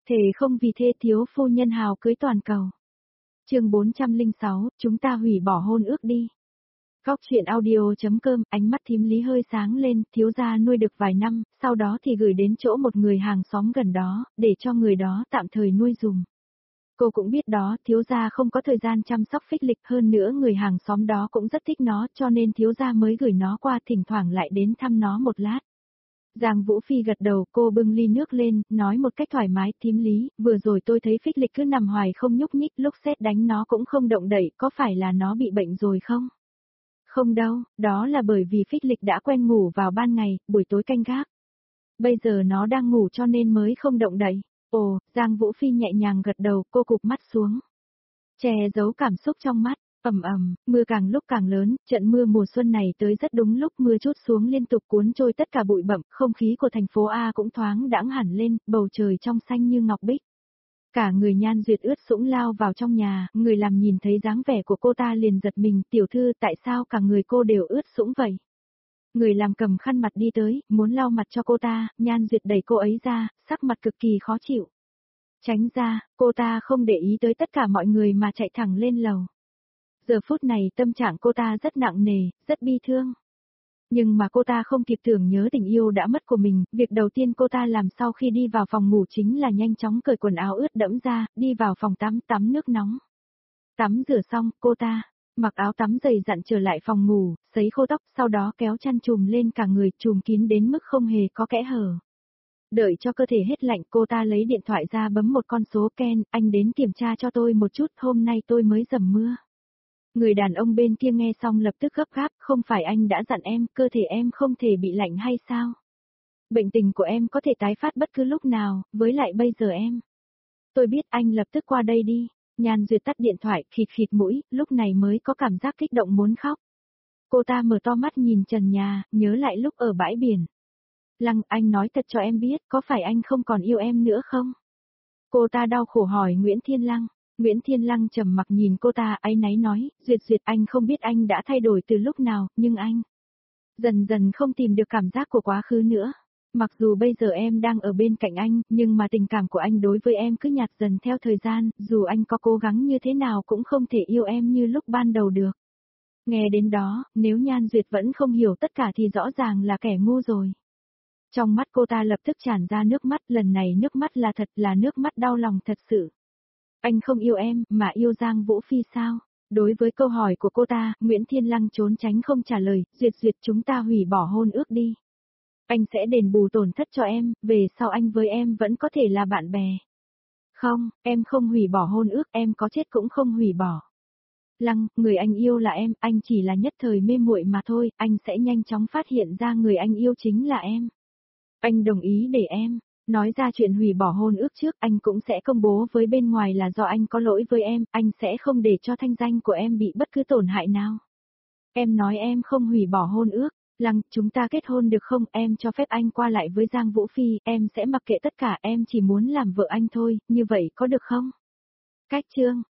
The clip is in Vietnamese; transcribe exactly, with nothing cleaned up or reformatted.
Thề không vì thê thiếu phu nhân hào cưới toàn cầu. Chương bốn trăm lẻ sáu, chúng ta hủy bỏ hôn ước đi. Góc truyện audio.com, ánh mắt thím Lý hơi sáng lên, thiếu gia nuôi được vài năm, sau đó thì gửi đến chỗ một người hàng xóm gần đó, để cho người đó tạm thời nuôi dùm. Cô cũng biết đó, thiếu gia không có thời gian chăm sóc Phích Lịch, hơn nữa người hàng xóm đó cũng rất thích nó, cho nên thiếu gia mới gửi nó qua, thỉnh thoảng lại đến thăm nó một lát. Giang Vũ Phi gật đầu, cô bưng ly nước lên, nói một cách thoải mái, thím Lý, vừa rồi tôi thấy Phích Lịch cứ nằm hoài không nhúc nhích, lúc sét đánh nó cũng không động đậy, có phải là nó bị bệnh rồi không? Không đâu, đó là bởi vì Phích Lịch đã quen ngủ vào ban ngày, buổi tối canh gác. Bây giờ nó đang ngủ cho nên mới không động đậy. Ồ, Giang Vũ Phi nhẹ nhàng gật đầu, cô cụp mắt xuống. Che giấu cảm xúc trong mắt, ầm ầm, mưa càng lúc càng lớn, trận mưa mùa xuân này tới rất đúng lúc, mưa trút xuống liên tục cuốn trôi tất cả bụi bặm, không khí của thành phố A cũng thoáng đãng hẳn lên, bầu trời trong xanh như ngọc bích. Cả người Nhan Duyệt ướt sũng lao vào trong nhà, người làm nhìn thấy dáng vẻ của cô ta liền giật mình, tiểu thư tại sao cả người cô đều ướt sũng vậy? Người làm cầm khăn mặt đi tới, muốn lau mặt cho cô ta, Nhan Duyệt đẩy cô ấy ra, sắc mặt cực kỳ khó chịu. Tránh ra, cô ta không để ý tới tất cả mọi người mà chạy thẳng lên lầu. Giờ phút này tâm trạng cô ta rất nặng nề, rất bi thương. Nhưng mà cô ta không kịp tưởng nhớ tình yêu đã mất của mình, việc đầu tiên cô ta làm sau khi đi vào phòng ngủ chính là nhanh chóng cởi quần áo ướt đẫm ra, đi vào phòng tắm tắm nước nóng. Tắm rửa xong, cô ta mặc áo tắm dày dặn trở lại phòng ngủ, sấy khô tóc, sau đó kéo chăn trùm lên cả người, trùm kín đến mức không hề có kẽ hở. Đợi cho cơ thể hết lạnh, cô ta lấy điện thoại ra bấm một con số. Ken, anh đến kiểm tra cho tôi một chút, hôm nay tôi mới dầm mưa. Người đàn ông bên kia nghe xong lập tức gấp gáp, không phải anh đã dặn em, cơ thể em không thể bị lạnh hay sao? Bệnh tình của em có thể tái phát bất cứ lúc nào, với lại bây giờ em. Tôi biết, anh lập tức qua đây đi. Nhan Duyệt tắt điện thoại, khịt khịt mũi, lúc này mới có cảm giác kích động muốn khóc. Cô ta mở to mắt nhìn trần nhà, nhớ lại lúc ở bãi biển. Lăng, anh nói thật cho em biết, có phải anh không còn yêu em nữa không? Cô ta đau khổ hỏi Nguyễn Thiên Lăng. Nguyễn Thiên Lăng trầm mặc nhìn cô ta, áy náy nói, Duyệt Duyệt, anh không biết anh đã thay đổi từ lúc nào, nhưng anh dần dần không tìm được cảm giác của quá khứ nữa. Mặc dù bây giờ em đang ở bên cạnh anh, nhưng mà tình cảm của anh đối với em cứ nhạt dần theo thời gian, dù anh có cố gắng như thế nào cũng không thể yêu em như lúc ban đầu được. Nghe đến đó, nếu Nhan Duyệt vẫn không hiểu tất cả thì rõ ràng là kẻ ngu rồi. Trong mắt cô ta lập tức tràn ra nước mắt, lần này nước mắt là thật, là nước mắt đau lòng thật sự. Anh không yêu em, mà yêu Giang Vũ Phi sao? Đối với câu hỏi của cô ta, Nguyễn Thiên Lăng trốn tránh không trả lời, Duyệt Duyệt, chúng ta hủy bỏ hôn ước đi. Anh sẽ đền bù tổn thất cho em, về sau anh với em vẫn có thể là bạn bè. Không, em không hủy bỏ hôn ước, em có chết cũng không hủy bỏ. Lăng, người anh yêu là em, anh chỉ là nhất thời mê muội mà thôi, anh sẽ nhanh chóng phát hiện ra người anh yêu chính là em. Anh đồng ý để em nói ra chuyện hủy bỏ hôn ước trước, anh cũng sẽ công bố với bên ngoài là do anh có lỗi với em, anh sẽ không để cho thanh danh của em bị bất cứ tổn hại nào. Em nói em không hủy bỏ hôn ước, Lăng, chúng ta kết hôn được không, em cho phép anh qua lại với Giang Vũ Phi, em sẽ mặc kệ tất cả, em chỉ muốn làm vợ anh thôi, như vậy có được không? Cách chương